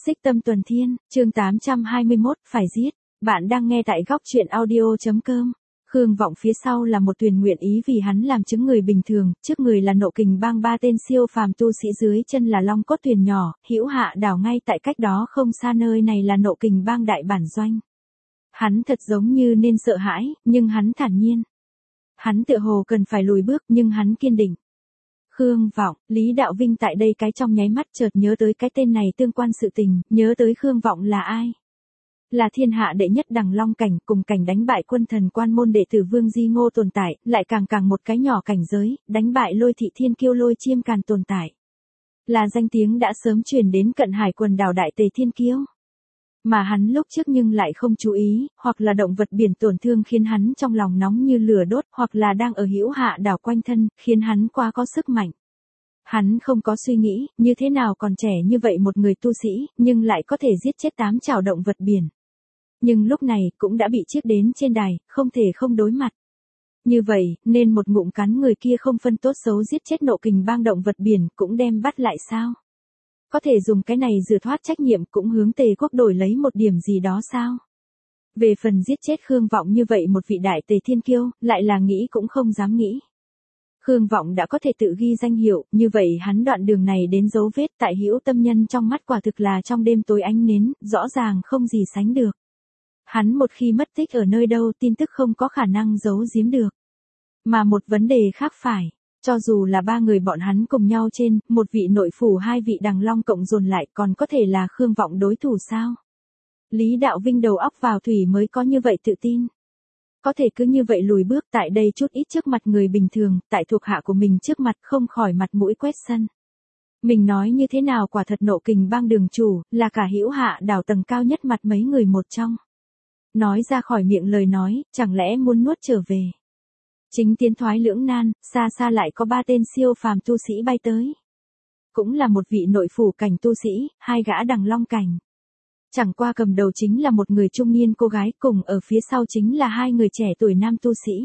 Xích Tâm Tuần Thiên, chương 821, phải giết. Bạn đang nghe tại góc truyện audio.com. Khương Vọng phía sau là một tuyển nguyện ý vì hắn làm chứng người bình thường, trước người là Nộ Kình Bang ba tên siêu phàm tu sĩ, dưới chân là Long Cốt thuyền nhỏ, hữu hạ đảo ngay tại cách đó không xa, nơi này là Nộ Kình Bang đại bản doanh. Hắn thật giống như nên sợ hãi, nhưng hắn thản nhiên. Hắn tựa hồ cần phải lùi bước, nhưng hắn kiên định. Khương Vọng, Lý Đạo Vinh tại đây cái trong nháy mắt chợt nhớ tới cái tên này tương quan sự tình, nhớ tới Khương Vọng là ai. Là thiên hạ đệ nhất đằng long cảnh, cùng cảnh đánh bại quân thần quan môn đệ tử Vương Di Ngô tồn tại, lại càng một cái nhỏ cảnh giới, đánh bại Lôi Thị Thiên Kiêu Lôi Chiêm Càn tồn tại. Là danh tiếng đã sớm truyền đến cận hải quần đảo Đại Tề Thiên Kiêu. Mà hắn lúc trước nhưng lại không chú ý, hoặc là động vật biển tổn thương khiến hắn trong lòng nóng như lửa đốt, hoặc là đang ở hữu hạ đảo quanh thân, khiến hắn quá có sức mạnh. Hắn không có suy nghĩ, như thế nào còn trẻ như vậy một người tu sĩ, nhưng lại có thể giết chết 8 trảo động vật biển. Nhưng lúc này, cũng đã bị chiếc đến trên đài, không thể không đối mặt. Như vậy, nên một ngụm cắn người kia không phân tốt xấu giết chết Nộ Kình Bang động vật biển, cũng đem bắt lại sao? Có thể dùng cái này rửa thoát trách nhiệm, cũng hướng Tề quốc đổi lấy một điểm gì đó sao? Về phần giết chết Khương Vọng như vậy một vị đại Tề Thiên Kiêu, lại là nghĩ cũng không dám nghĩ. Khương Vọng đã có thể tự ghi danh hiệu, như vậy hắn đoạn đường này đến dấu vết tại hữu tâm nhân trong mắt quả thực là trong đêm tối ánh nến, rõ ràng không gì sánh được. Hắn một khi mất tích ở nơi đâu, tin tức không có khả năng giấu giếm được. Mà một vấn đề khác phải, cho dù là 3 người bọn hắn cùng nhau trên, một vị nội phủ 2 vị đằng long cộng dồn lại, còn có thể là Khương Vọng đối thủ sao? Lý Đạo Vinh đầu óc vào thủy mới có như vậy tự tin. Có thể cứ như vậy lùi bước tại đây chút ít trước mặt người bình thường, tại thuộc hạ của mình trước mặt không khỏi mặt mũi quét sân. Mình nói như thế nào, quả thật Nộ Kình Bang đường chủ, là cả hữu hạ đảo tầng cao nhất mặt mấy người một trong. Nói ra khỏi miệng lời nói, chẳng lẽ muốn nuốt trở về. Chính tiến thoái lưỡng nan, xa xa lại có 3 tên siêu phàm tu sĩ bay tới. Cũng là một vị nội phủ cảnh tu sĩ, 2 gã đằng long cảnh. Chẳng qua cầm đầu chính là một người trung niên cô gái, cùng ở phía sau chính là 2 người trẻ tuổi nam tu sĩ.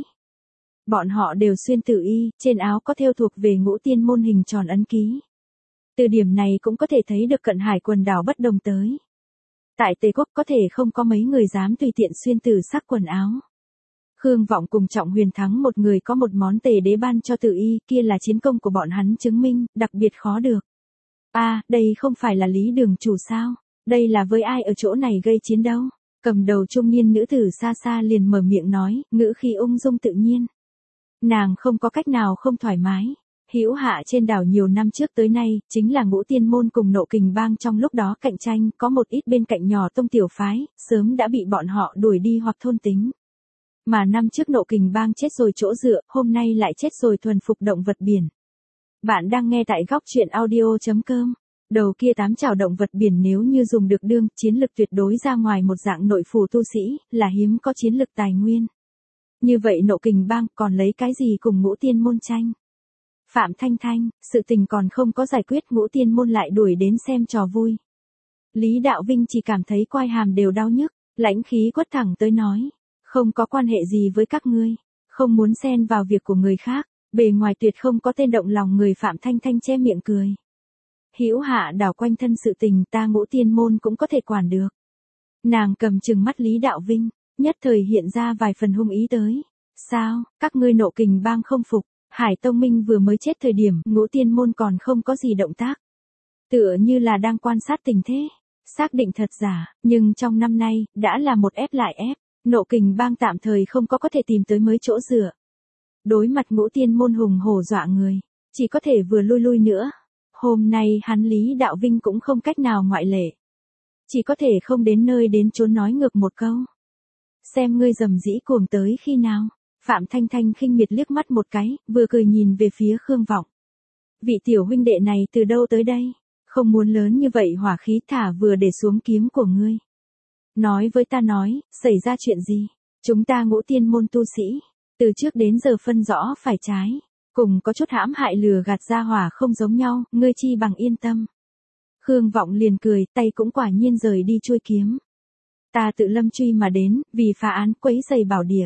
Bọn họ đều xuyên tử y, trên áo có thêu thuộc về Ngũ Tiên môn hình tròn ấn ký. Từ điểm này cũng có thể thấy được cận hải quần đảo bất đồng tới. Tại Tề quốc có thể không có mấy người dám tùy tiện xuyên tử sắc quần áo. Khương Vọng cùng Trọng Huyền Thắng một người có một món Tề đế ban cho tử y, kia là chiến công của bọn hắn chứng minh, đặc biệt khó được. Đây không phải là Lý đường chủ sao? Đây là với ai ở chỗ này gây chiến đâu? Cầm đầu trung niên nữ tử xa xa liền mở miệng nói, ngữ khí ung dung tự nhiên. Nàng không có cách nào không thoải mái. Hữu hạ trên đảo nhiều năm trước tới nay, chính là Ngũ Tiên môn cùng Nộ Kình Bang trong lúc đó cạnh tranh, có một ít bên cạnh nhỏ tông tiểu phái, sớm đã bị bọn họ đuổi đi hoặc thôn tính. Mà năm trước Nộ Kình Bang chết rồi chỗ dựa, hôm nay lại chết rồi thuần phục động vật biển. Bạn đang nghe tại góc truyện audio.com. Đầu kia 8 trảo động vật biển nếu như dùng được đương, chiến lực tuyệt đối ra ngoài một dạng nội phủ tu sĩ, là hiếm có chiến lực tài nguyên. Như vậy Nộ Kình Bang còn lấy cái gì cùng Ngũ Tiên môn tranh? Phạm Thanh Thanh, sự tình còn không có giải quyết, Ngũ Tiên môn lại đuổi đến xem trò vui. Lý Đạo Vinh chỉ cảm thấy quai hàm đều đau nhức, lãnh khí quất thẳng tới nói. Không có quan hệ gì với các ngươi, không muốn xen vào việc của người khác, bề ngoài tuyệt không có tên động lòng người. Phạm Thanh Thanh che miệng cười. Hữu hạ đảo quanh thân sự tình, ta Ngũ Tiên môn cũng có thể quản được. Nàng cầm chừng mắt Lý Đạo Vinh, nhất thời hiện ra vài phần hung ý tới. Sao, các ngươi Nộ Kình Bang không phục? Hải Tông Minh vừa mới chết thời điểm, Ngũ Tiên môn còn không có gì động tác. Tựa như là đang quan sát tình thế, xác định thật giả, nhưng trong năm nay, đã là một ép lại ép, Nộ Kình Bang tạm thời không có thể tìm tới mới chỗ dựa. Đối mặt Ngũ Tiên môn hùng hổ dọa người, chỉ có thể vừa lui nữa. Hôm nay hắn Lý Đạo Vinh cũng không cách nào ngoại lệ. Chỉ có thể không đến nơi đến chốn nói ngược một câu. Xem ngươi dầm dĩ cuồng tới khi nào. Phạm Thanh Thanh khinh miệt liếc mắt một cái, vừa cười nhìn về phía Khương Vọng. Vị tiểu huynh đệ này từ đâu tới đây? Không muốn lớn như vậy hỏa khí, thả vừa để xuống kiếm của ngươi. Nói với ta nói, xảy ra chuyện gì? Chúng ta Ngũ Tiên môn tu sĩ, từ trước đến giờ phân rõ phải trái, cùng có chút hãm hại lừa gạt ra hỏa không giống nhau, ngươi chi bằng yên tâm. Khương Vọng liền cười, tay cũng quả nhiên rời đi chuôi kiếm. Ta tự lâm truy mà đến, vì phá án quấy rầy bảo địa.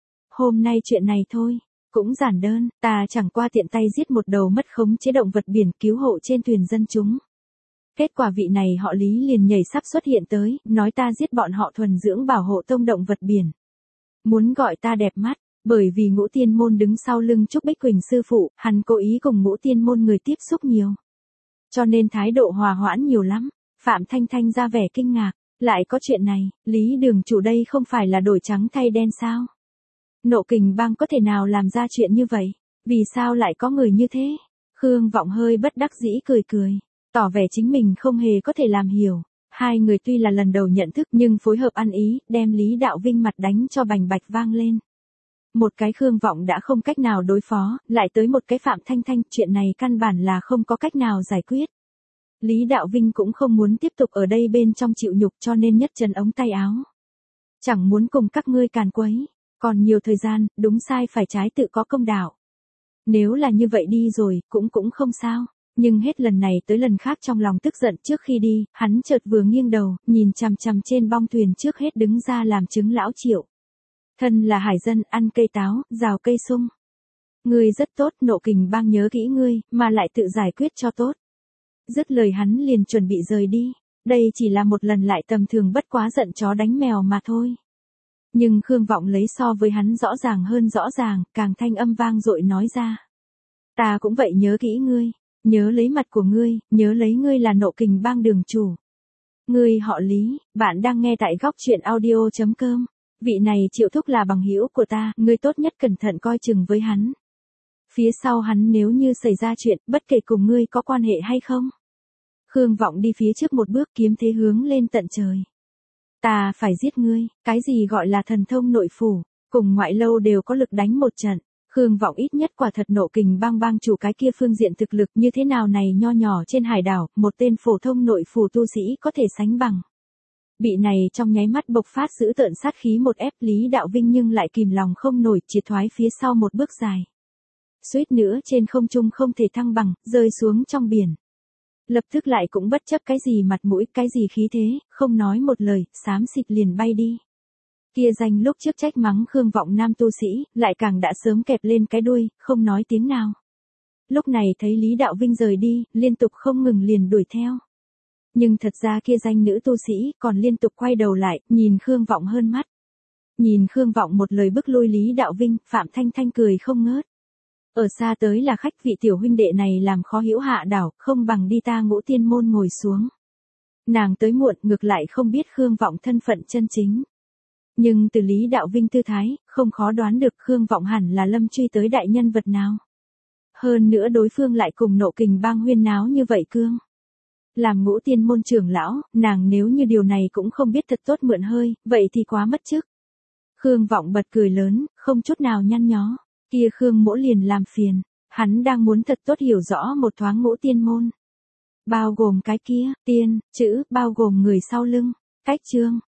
Hôm nay chuyện này thôi, cũng giản đơn, ta chẳng qua tiện tay giết một đầu mất khống chế động vật biển, cứu hộ trên thuyền dân chúng. Kết quả vị này họ Lý liền nhảy sắp xuất hiện tới, nói ta giết bọn họ thuần dưỡng bảo hộ tông động vật biển. Muốn gọi ta đẹp mắt, bởi vì Ngũ Tiên Môn đứng sau lưng Trúc Bích Quỳnh sư phụ, hắn cố ý cùng Ngũ Tiên Môn người tiếp xúc nhiều. Cho nên thái độ hòa hoãn nhiều lắm. Phạm Thanh Thanh ra vẻ kinh ngạc, lại có chuyện này, Lý đường chủ đây không phải là đổi trắng thay đen sao? Nộ Kình Bang có thể nào làm ra chuyện như vậy? Vì sao lại có người như thế? Khương Vọng hơi bất đắc dĩ cười cười, tỏ vẻ chính mình không hề có thể làm hiểu. Hai người tuy là lần đầu nhận thức nhưng phối hợp ăn ý, đem Lý Đạo Vinh mặt đánh cho bành bạch vang lên. Một cái Khương Vọng đã không cách nào đối phó, lại tới một cái Phạm Thanh Thanh, chuyện này căn bản là không có cách nào giải quyết. Lý Đạo Vinh cũng không muốn tiếp tục ở đây bên trong chịu nhục cho nên nhất chân ống tay áo. Chẳng muốn cùng các ngươi càn quấy, còn nhiều thời gian, đúng sai phải trái tự có công đạo. Nếu là như vậy đi rồi, cũng không sao. Nhưng hết lần này tới lần khác trong lòng tức giận trước khi đi, hắn chợt vừa nghiêng đầu, nhìn chằm chằm trên bong thuyền trước hết đứng ra làm chứng lão Triệu. Thân là hải dân, ăn cây táo, rào cây sung. Ngươi rất tốt, Nộ Kình Bang nhớ kỹ ngươi, mà lại tự giải quyết cho tốt. Dứt lời hắn liền chuẩn bị rời đi. Đây chỉ là một lần lại tầm thường bất quá giận chó đánh mèo mà thôi. Nhưng Khương Vọng lấy so với hắn rõ ràng hơn rõ ràng, càng thanh âm vang dội nói ra. Ta cũng vậy nhớ kỹ ngươi, nhớ lấy mặt của ngươi, nhớ lấy ngươi là Nộ Kình Bang đường chủ. Ngươi họ Lý, bạn đang nghe tại góc truyện audio.com. Vị này Triệu thúc là bằng hữu của ta, ngươi tốt nhất cẩn thận coi chừng với hắn. Phía sau hắn nếu như xảy ra chuyện, bất kể cùng ngươi có quan hệ hay không. Khương Vọng đi phía trước một bước, kiếm thế hướng lên tận trời. Ta phải giết ngươi, cái gì gọi là thần thông nội phủ, cùng ngoại lâu đều có lực đánh một trận. Khương Vọng ít nhất quả thật Nộ Kình Bang bang chủ cái kia phương diện thực lực như thế nào này nho nhỏ trên hải đảo, một tên phổ thông nội phủ tu sĩ có thể sánh bằng. Bị này trong nháy mắt bộc phát giữ tợn sát khí một ép Lý Đạo Vinh nhưng lại kìm lòng không nổi, triệt thoái phía sau một bước dài. Suýt nữa trên không trung không thể thăng bằng, rơi xuống trong biển. Lập tức lại cũng bất chấp cái gì mặt mũi, cái gì khí thế, không nói một lời, xám xịt liền bay đi. Kia danh lúc trước trách mắng Khương Vọng nam tu sĩ, lại càng đã sớm kẹp lên cái đuôi, không nói tiếng nào. Lúc này thấy Lý Đạo Vinh rời đi, liên tục không ngừng liền đuổi theo. Nhưng thật ra kia danh nữ tu sĩ, còn liên tục quay đầu lại, nhìn Khương Vọng hơn mắt. Nhìn Khương Vọng một lời bức lui Lý Đạo Vinh, Phạm Thanh Thanh cười không ngớt. Ở xa tới là khách, vị tiểu huynh đệ này làm khó hữu hạ đảo, không bằng đi ta Ngũ Tiên Môn ngồi xuống. Nàng tới muộn, ngược lại không biết Khương Vọng thân phận chân chính. Nhưng từ Lý Đạo Vinh tư thái, không khó đoán được Khương Vọng hẳn là lâm truy tới đại nhân vật nào. Hơn nữa đối phương lại cùng Nộ Kình Bang huyên náo như vậy cương. Làm Ngũ Tiên Môn trưởng lão, nàng nếu như điều này cũng không biết thật tốt mượn hơi, vậy thì quá mất chức. Khương Vọng bật cười lớn, không chút nào nhăn nhó. Kia Khương Mỗ liền làm phiền, hắn đang muốn thật tốt hiểu rõ một thoáng Ngũ Tiên Môn. Bao gồm cái kia, tiên, chữ, bao gồm người sau lưng, cách chương.